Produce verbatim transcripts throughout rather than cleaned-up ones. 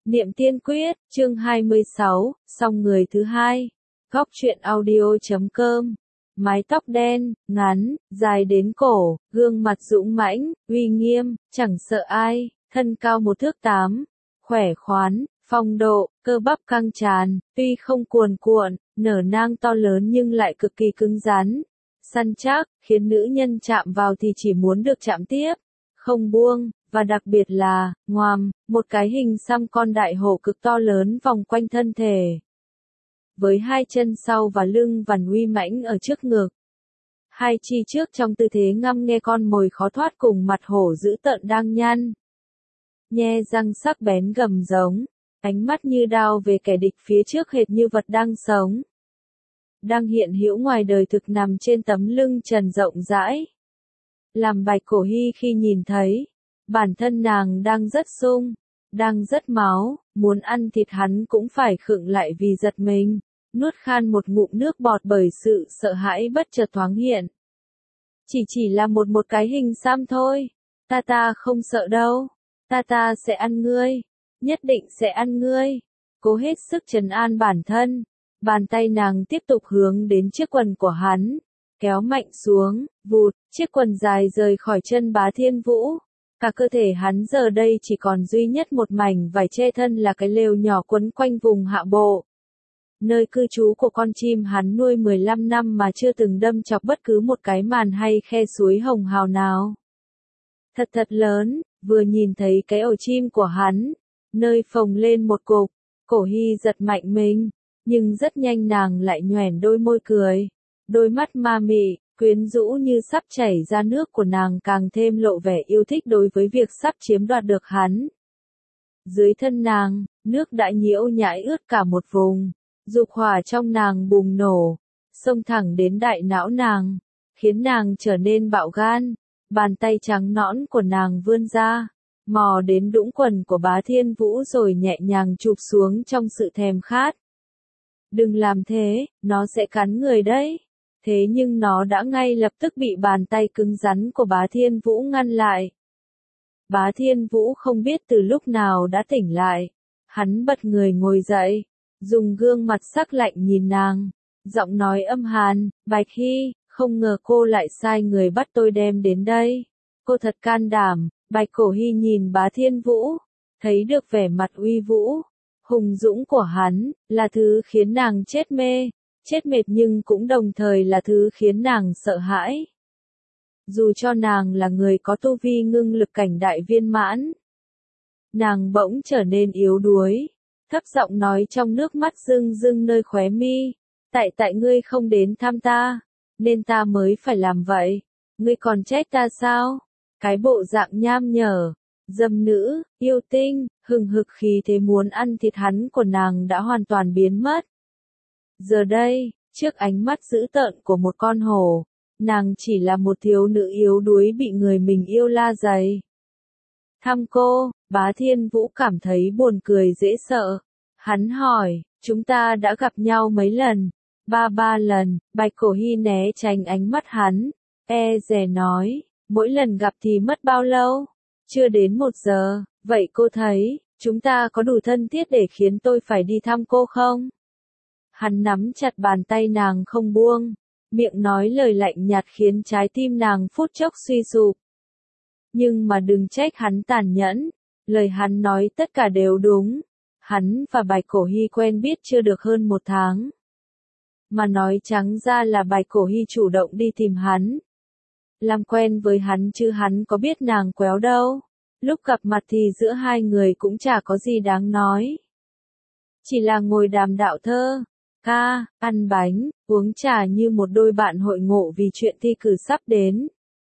Niệm Tiên Quyết, chương hai mươi sáu, Song người thứ hai. Góc truyện audio chấm com. Mái tóc đen, ngắn, dài đến cổ, gương mặt dũng mãnh, uy nghiêm, chẳng sợ ai, thân cao một thước tám, khỏe khoắn, phong độ, cơ bắp căng tràn, tuy không cuồn cuộn, nở nang to lớn nhưng lại cực kỳ cứng rắn, săn chắc, khiến nữ nhân chạm vào thì chỉ muốn được chạm tiếp, không buông. Và đặc biệt là, ngoàm, một cái hình xăm con đại hổ cực to lớn vòng quanh thân thể. Với hai chân sau và lưng vằn uy mãnh ở trước ngực. Hai chi trước trong tư thế ngăm nghe con mồi khó thoát cùng mặt hổ dữ tợn đang nhăn. Nhe răng sắc bén gầm giống, ánh mắt như đao về kẻ địch phía trước hệt như vật đang sống. Đang hiện hữu ngoài đời thực nằm trên tấm lưng trần rộng rãi. Làm Bạch Cổ Hy khi nhìn thấy. Bản thân nàng đang rất sung, đang rất máu, muốn ăn thịt hắn cũng phải khựng lại vì giật mình, nuốt khan một ngụm nước bọt bởi sự sợ hãi bất chợt thoáng hiện. Chỉ chỉ là một một cái hình xăm thôi, ta ta không sợ đâu, ta ta sẽ ăn ngươi, nhất định sẽ ăn ngươi. Cố hết sức trấn an bản thân, bàn tay nàng tiếp tục hướng đến chiếc quần của hắn, kéo mạnh xuống, vụt, chiếc quần dài rời khỏi chân Bá Thiên Vũ. Cả cơ thể hắn giờ đây chỉ còn duy nhất một mảnh vải che thân là cái lều nhỏ quấn quanh vùng hạ bộ. Nơi cư trú của con chim hắn nuôi mười lăm năm mà chưa từng đâm chọc bất cứ một cái màn hay khe suối hồng hào nào. Thật thật lớn, vừa nhìn thấy cái ổ chim của hắn, nơi phồng lên một cục, Cổ Hy giật mạnh mình, nhưng rất nhanh nàng lại nhoẻn đôi môi cười, đôi mắt ma mị. Quyến rũ như sắp chảy ra nước của nàng càng thêm lộ vẻ yêu thích đối với việc sắp chiếm đoạt được hắn. Dưới thân nàng, nước đã nhiễu nhãi ướt cả một vùng, dục hỏa trong nàng bùng nổ, xông thẳng đến đại não nàng, khiến nàng trở nên bạo gan, bàn tay trắng nõn của nàng vươn ra, mò đến đũng quần của Bá Thiên Vũ rồi nhẹ nhàng chụp xuống trong sự thèm khát. Đừng làm thế, nó sẽ cắn người đấy. Thế nhưng nó đã ngay lập tức bị bàn tay cứng rắn của Bá Thiên Vũ ngăn lại. Bá Thiên Vũ không biết từ lúc nào đã tỉnh lại. Hắn bật người ngồi dậy, dùng gương mặt sắc lạnh nhìn nàng, giọng nói âm hàn, Bạch Hy, không ngờ cô lại sai người bắt tôi đem đến đây. Cô thật can đảm. Bạch Cổ Hy nhìn Bá Thiên Vũ, thấy được vẻ mặt uy vũ, hùng dũng của hắn, là thứ khiến nàng chết mê. Chết mệt nhưng cũng đồng thời là thứ khiến nàng sợ hãi. Dù cho nàng là người có tu vi ngưng lực cảnh đại viên mãn, nàng bỗng trở nên yếu đuối, thấp giọng nói trong nước mắt rưng rưng nơi khóe mi, tại tại ngươi không đến thăm ta, nên ta mới phải làm vậy, ngươi còn trách ta sao? Cái bộ dạng nham nhở, dâm nữ, yêu tinh, hừng hực khí thế muốn ăn thịt hắn của nàng đã hoàn toàn biến mất. Giờ đây, trước ánh mắt dữ tợn của một con hổ, nàng chỉ là một thiếu nữ yếu đuối bị người mình yêu la dày. Thăm cô, Bá Thiên Vũ cảm thấy buồn cười dễ sợ. Hắn hỏi, chúng ta đã gặp nhau mấy lần? Ba ba lần, Bạch Cổ Hy né tránh ánh mắt hắn, e dè nói, mỗi lần gặp thì mất bao lâu? Chưa đến một giờ, vậy cô thấy, chúng ta có đủ thân thiết để khiến tôi phải đi thăm cô không? Hắn nắm chặt bàn tay nàng không buông, miệng nói lời lạnh nhạt khiến trái tim nàng phút chốc suy sụp. Nhưng mà đừng trách hắn tàn nhẫn, lời hắn nói tất cả đều đúng. Hắn và Bạch Cổ Hy quen biết chưa được hơn một tháng. Mà nói trắng ra là Bạch Cổ Hy chủ động đi tìm hắn. Làm quen với hắn chứ hắn có biết nàng quéo đâu. Lúc gặp mặt thì giữa hai người cũng chả có gì đáng nói. Chỉ là ngồi đàm đạo thơ. Ca, ăn bánh, uống trà như một đôi bạn hội ngộ vì chuyện thi cử sắp đến.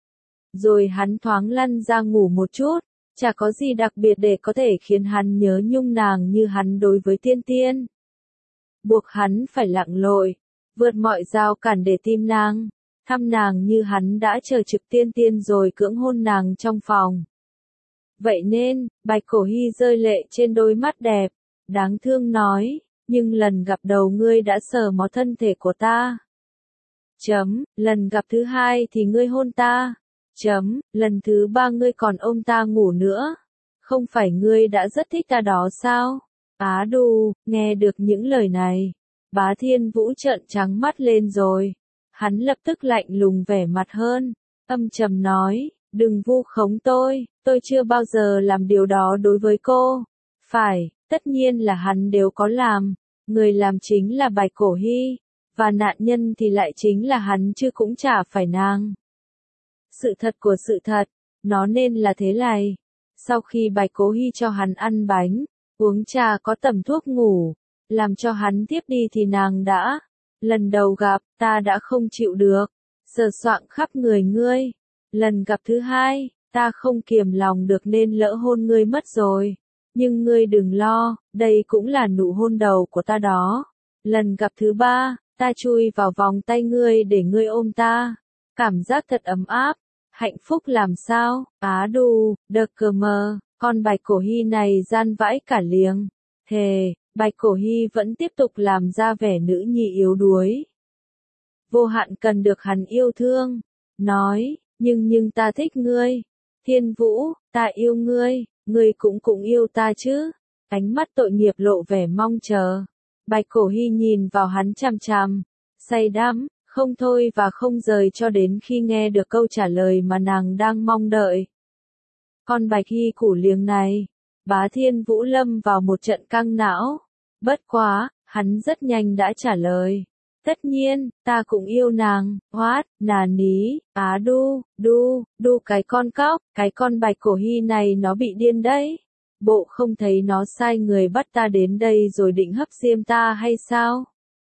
Rồi hắn thoáng lăn ra ngủ một chút, chả có gì đặc biệt để có thể khiến hắn nhớ nhung nàng như hắn đối với Tiên Tiên. Buộc hắn phải lặn lội, vượt mọi rào cản để tìm nàng, thăm nàng như hắn đã chờ trực Tiên Tiên rồi cưỡng hôn nàng trong phòng. Vậy nên, Bạch Cổ Hy rơi lệ trên đôi mắt đẹp, đáng thương nói. Nhưng lần gặp đầu ngươi đã sờ mó thân thể của ta. Chấm, lần gặp thứ hai thì ngươi hôn ta. Chấm, lần thứ ba ngươi còn ôm ta ngủ nữa. Không phải ngươi đã rất thích ta đó sao? Á đù, nghe được những lời này, Bá Thiên Vũ trợn trắng mắt lên rồi. Hắn lập tức lạnh lùng vẻ mặt hơn, âm trầm nói, đừng vu khống tôi, tôi chưa bao giờ làm điều đó đối với cô. Phải, tất nhiên là hắn đều có làm, người làm chính là Bạch Cổ Hy, và nạn nhân thì lại chính là hắn chứ cũng chả phải nàng. Sự thật của sự thật, nó nên là thế này. Sau khi Bạch Cổ Hy cho hắn ăn bánh, uống trà có tẩm thuốc ngủ, làm cho hắn tiếp đi thì nàng đã, lần đầu gặp, ta đã không chịu được, sờ soạng khắp người ngươi. Lần gặp thứ hai, ta không kiềm lòng được nên lỡ hôn ngươi mất rồi. Nhưng ngươi đừng lo, đây cũng là nụ hôn đầu của ta đó. Lần gặp thứ ba, ta chui vào vòng tay ngươi để ngươi ôm ta. Cảm giác thật ấm áp, hạnh phúc làm sao, á đù, đờ cờ mờ, con Bạch Cổ Hy này gian vãi cả liếng. Thề, Bạch Cổ Hy vẫn tiếp tục làm ra vẻ nữ nhi yếu đuối. Vô hạn cần được hắn yêu thương, nói, nhưng nhưng ta thích ngươi. Thiên Vũ, ta yêu ngươi, ngươi cũng cũng yêu ta chứ. Ánh mắt tội nghiệp lộ vẻ mong chờ. Bạch Cổ Hy nhìn vào hắn chằm chằm, say đắm, không thôi và không rời cho đến khi nghe được câu trả lời mà nàng đang mong đợi. Con Bạch Hy củ liếng này, Bá Thiên Vũ lâm vào một trận căng não. Bất quá, hắn rất nhanh đã trả lời. Tất nhiên, ta cũng yêu nàng, hoát, nà ní, á đu, đu, đu cái con cóc, cái con Bạch Cổ Hy này nó bị điên đấy. Bộ không thấy nó sai người bắt ta đến đây rồi định hấp diêm ta hay sao?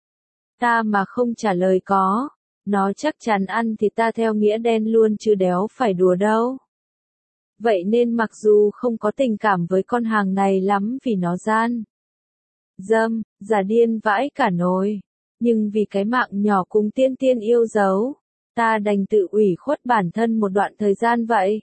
Ta mà không trả lời có, nó chắc chắn ăn thì ta theo nghĩa đen luôn chứ đéo phải đùa đâu. Vậy nên mặc dù không có tình cảm với con hàng này lắm vì nó gian dâm, giả điên vãi cả nồi, nhưng vì cái mạng nhỏ cùng tiên tiên yêu dấu, ta đành tự ủy khuất bản thân một đoạn thời gian vậy.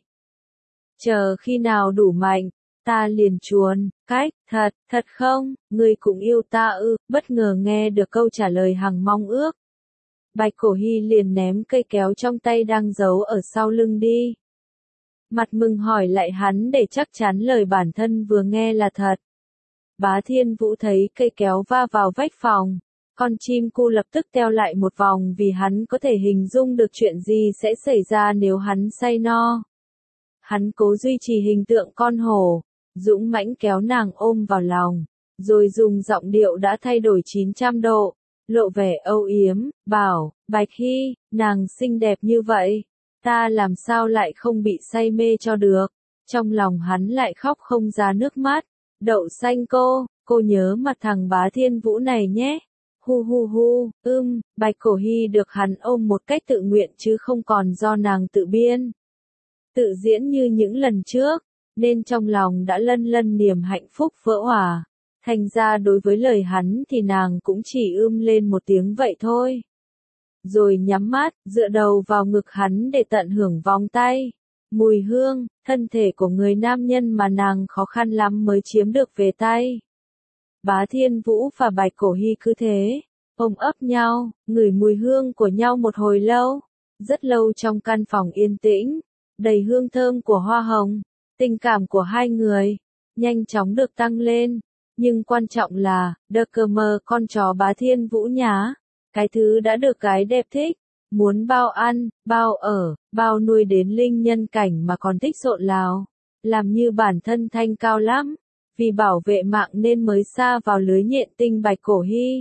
Chờ khi nào đủ mạnh, ta liền chuồn, cách, thật, thật không, ngươi cũng yêu ta ư, bất ngờ nghe được câu trả lời hằng mong ước. Bạch Cổ Hy liền ném cây kéo trong tay đang giấu ở sau lưng đi. Mặt mừng hỏi lại hắn để chắc chắn lời bản thân vừa nghe là thật. Bá Thiên Vũ thấy cây kéo va vào vách phòng, con chim cu lập tức teo lại một vòng vì hắn có thể hình dung được chuyện gì sẽ xảy ra nếu hắn say no. Hắn cố duy trì hình tượng con hổ, dũng mãnh kéo nàng ôm vào lòng, rồi dùng giọng điệu đã thay đổi chín trăm độ, lộ vẻ âu yếm, bảo, Bạch Hy, nàng xinh đẹp như vậy, ta làm sao lại không bị say mê cho được. Trong lòng hắn lại khóc không ra nước mắt. Đậu xanh cô, cô nhớ mặt thằng Bá Thiên Vũ này nhé. Hu hu hu, ưm, Bạch Cổ Hy được hắn ôm một cách tự nguyện chứ không còn do nàng tự biên. Tự diễn như những lần trước, nên trong lòng đã lân lân niềm hạnh phúc vỡ òa. Thành ra đối với lời hắn thì nàng cũng chỉ ưm lên một tiếng vậy thôi. Rồi nhắm mắt, dựa đầu vào ngực hắn để tận hưởng vòng tay. Mùi hương, thân thể của người nam nhân mà nàng khó khăn lắm mới chiếm được về tay. Bá Thiên Vũ và Bạch Cổ Hy cứ thế, ôm ấp nhau, ngửi mùi hương của nhau một hồi lâu. Rất lâu trong căn phòng yên tĩnh, đầy hương thơm của hoa hồng, tình cảm của hai người, nhanh chóng được tăng lên. Nhưng quan trọng là, đờ cờ mờ con chó Bá Thiên Vũ nhá, cái thứ đã được gái đẹp thích. Muốn bao ăn, bao ở, bao nuôi đến linh nhân cảnh mà còn thích rộn lào. Làm như bản thân thanh cao lắm. Vì bảo vệ mạng nên mới sa vào lưới nhện tinh Bạch Cổ Hy.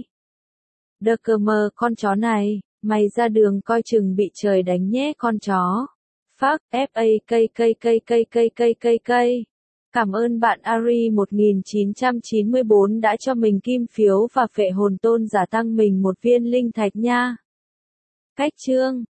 Đờ cờ mờ con chó này, mày ra đường coi chừng bị trời đánh nhé con chó. Phác, F A cây cây cây cây cây cây cây cây. Cảm ơn bạn Ari một nghìn chín trăm chín mươi bốn đã cho mình kim phiếu và phệ hồn tôn giả tăng mình một viên linh thạch nha. Cách chương